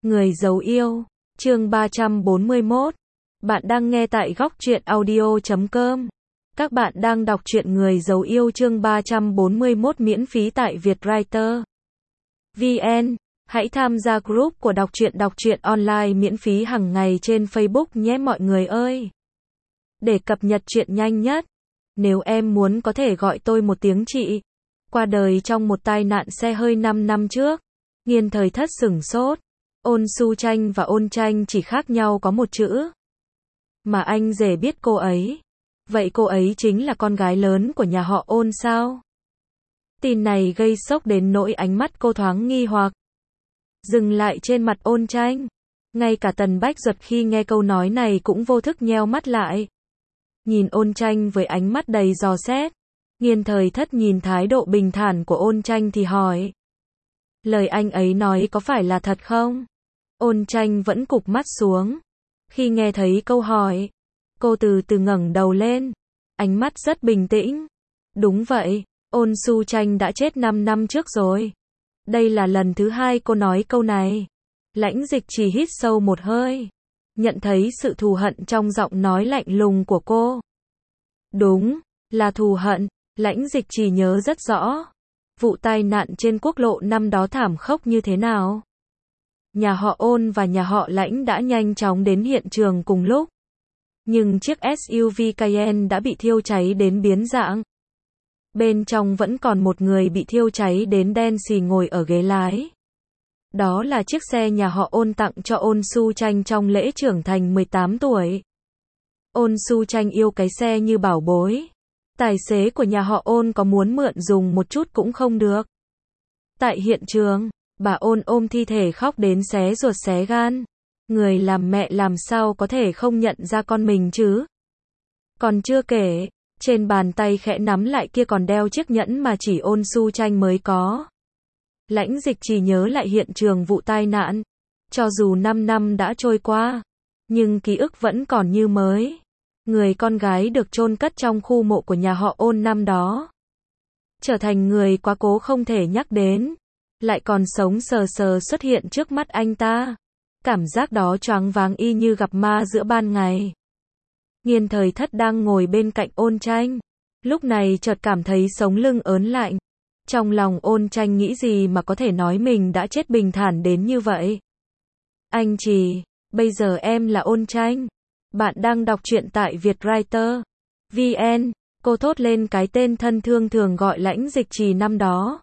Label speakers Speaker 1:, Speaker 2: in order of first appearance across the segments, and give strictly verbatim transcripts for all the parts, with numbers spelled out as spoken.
Speaker 1: Người giấu yêu, chương ba trăm bốn mươi mốt. Bạn đang nghe tại góc truyện audio chấm com. Các bạn đang đọc truyện Người giấu yêu chương ba trăm bốn mươi mốt miễn phí tại Vietwriter vê en. Hãy tham gia group của đọc truyện đọc truyện online miễn phí hàng ngày trên Facebook nhé mọi người ơi. Để cập nhật truyện nhanh nhất, nếu em muốn có thể gọi tôi một tiếng chị. Qua đời trong một tai nạn xe hơi năm năm trước. Nghiên thời thất sửng sốt. Ôn Su Tranh và Ôn Tranh chỉ khác nhau có một chữ. Mà anh rể biết cô ấy. Vậy cô ấy chính là con gái lớn của nhà họ Ôn sao? Tin này gây sốc đến nỗi ánh mắt cô thoáng nghi hoặc. Dừng lại trên mặt Ôn Tranh. Ngay cả Tần Bách Duật khi nghe câu nói này cũng vô thức nheo mắt lại. Nhìn Ôn Tranh với ánh mắt đầy dò xét. Nghiên thời thất nhìn thái độ bình thản của Ôn Tranh thì hỏi. Lời anh ấy nói có phải là thật không? Ôn Tranh vẫn cụp mắt xuống. Khi nghe thấy câu hỏi, cô từ từ ngẩng đầu lên. Ánh mắt rất bình tĩnh. Đúng vậy, Ôn Su Tranh đã chết năm năm trước rồi. Đây là lần thứ hai cô nói câu này. Lãnh Dịch chỉ hít sâu một hơi. Nhận thấy sự thù hận trong giọng nói lạnh lùng của cô. Đúng, là thù hận. Lãnh Dịch chỉ nhớ rất rõ. Vụ tai nạn trên quốc lộ năm đó thảm khốc như thế nào. Nhà họ Ôn và nhà họ Lãnh đã nhanh chóng đến hiện trường cùng lúc. Nhưng chiếc ét u vê Cayenne đã bị thiêu cháy đến biến dạng. Bên trong vẫn còn một người bị thiêu cháy đến đen xì ngồi ở ghế lái. Đó là chiếc xe nhà họ Ôn tặng cho Ôn Su Tranh trong lễ trưởng thành mười tám tuổi. Ôn Su Tranh yêu cái xe như bảo bối. Tài xế của nhà họ Ôn có muốn mượn dùng một chút cũng không được. Tại hiện trường, bà Ôn ôm thi thể khóc đến xé ruột xé gan. Người làm mẹ làm sao có thể không nhận ra con mình chứ? Còn chưa kể, trên bàn tay khẽ nắm lại kia còn đeo chiếc nhẫn mà chỉ Ôn Su Tranh mới có. Lãnh Dịch chỉ nhớ lại hiện trường vụ tai nạn. Cho dù năm năm đã trôi qua, nhưng ký ức vẫn còn như mới. Người con gái được chôn cất trong khu mộ của nhà họ Ôn năm đó. Trở thành người quá cố không thể nhắc đến. Lại còn sống sờ sờ xuất hiện trước mắt anh ta. Cảm giác đó choáng váng y như gặp ma giữa ban ngày. Nghiên thời thất đang ngồi bên cạnh Ôn Tranh. Lúc này chợt cảm thấy sống lưng ớn lạnh. Trong lòng Ôn Tranh nghĩ gì mà có thể nói mình đã chết bình thản đến như vậy. Anh Trì, bây giờ em là Ôn Tranh. Bạn đang đọc truyện tại Vietwriter vê en. Cô thốt lên cái tên thân thương thường gọi Lãnh Dịch Trì năm đó.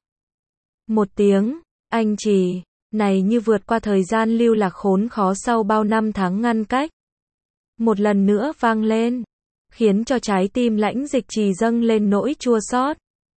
Speaker 1: Một tiếng, anh Trì, này như vượt qua thời gian lưu lạc khốn khó sau bao năm tháng ngăn cách. Một lần nữa vang lên, khiến cho trái tim Lãnh Dịch Trì dâng lên nỗi chua xót.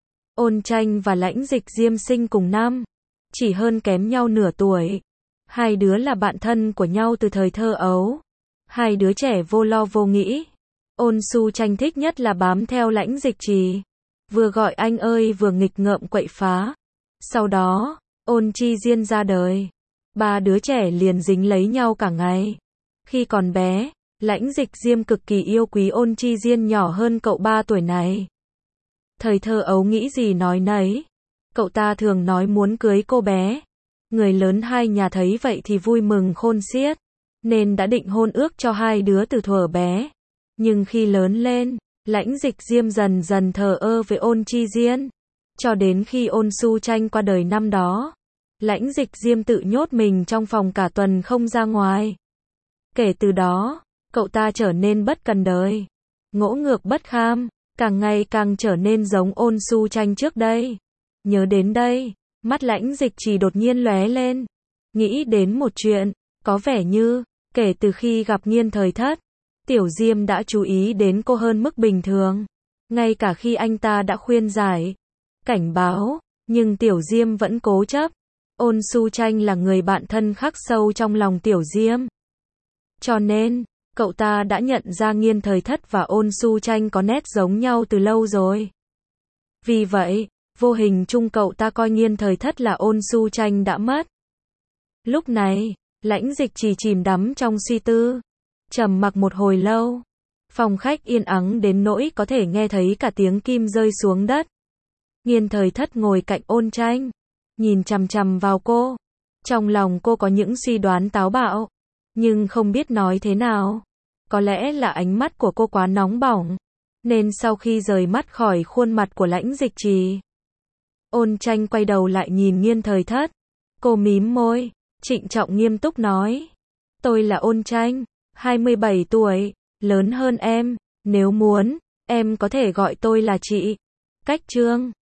Speaker 1: Ôn Tranh và Lãnh Dịch Diêm sinh cùng năm, chỉ hơn kém nhau nửa tuổi. Hai đứa là bạn thân của nhau từ thời thơ ấu. Hai đứa trẻ vô lo vô nghĩ. Ôn Su Tranh thích nhất là bám theo Lãnh Dịch Trì. Vừa gọi anh ơi vừa nghịch ngợm quậy phá. Sau đó, Ôn Chi Diên ra đời. Ba đứa trẻ liền dính lấy nhau cả ngày. Khi còn bé, Lãnh Dịch Diêm cực kỳ yêu quý Ôn Chi Diên nhỏ hơn cậu ba tuổi này. Thời thơ ấu nghĩ gì nói nấy. Cậu ta thường nói muốn cưới cô bé. Người lớn hai nhà thấy vậy thì vui mừng khôn xiết. Nên đã định hôn ước cho hai đứa từ thuở bé. Nhưng khi lớn lên, Lãnh Dịch Diêm dần dần thờ ơ với Ôn Chi Diên. Cho đến khi Ôn Su Tranh qua đời năm đó, Lãnh Dịch Diêm tự nhốt mình trong phòng cả tuần không ra ngoài. Kể từ đó, cậu ta trở nên bất cần đời, ngỗ ngược bất kham, càng ngày càng trở nên giống Ôn Su Tranh trước đây. Nhớ đến đây, mắt Lãnh Dịch chỉ đột nhiên lóe lên. Nghĩ đến một chuyện, có vẻ như, kể từ khi gặp Nghiên thời thất, Tiểu Diêm đã chú ý đến cô hơn mức bình thường. Ngay cả khi anh ta đã khuyên giải, cảnh báo, nhưng Tiểu Diêm vẫn cố chấp. Ôn Su Tranh là người bạn thân khắc sâu trong lòng Tiểu Diêm. Cho nên, cậu ta đã nhận ra Nghiên thời thất và Ôn Su Tranh có nét giống nhau từ lâu rồi. Vì vậy, vô hình chung cậu ta coi Nghiên thời thất là Ôn Su Tranh đã mất. Lúc này, Lãnh Dịch chỉ chìm đắm trong suy tư. Trầm mặc một hồi lâu. Phòng khách yên ắng đến nỗi có thể nghe thấy cả tiếng kim rơi xuống đất. Nghiên thời thất ngồi cạnh Ôn Tranh. Nhìn chằm chằm vào cô. Trong lòng cô có những suy đoán táo bạo, nhưng không biết nói thế nào. Có lẽ là ánh mắt của cô quá nóng bỏng, nên sau khi rời mắt khỏi khuôn mặt của Lãnh Dịch Trì, Ôn Tranh quay đầu lại nhìn Nghiên Thời Thất. Cô mím môi, trịnh trọng nghiêm túc nói. Tôi là Ôn Tranh, hai mươi bảy tuổi, lớn hơn em, nếu muốn, em có thể gọi tôi là chị. Cách Trương.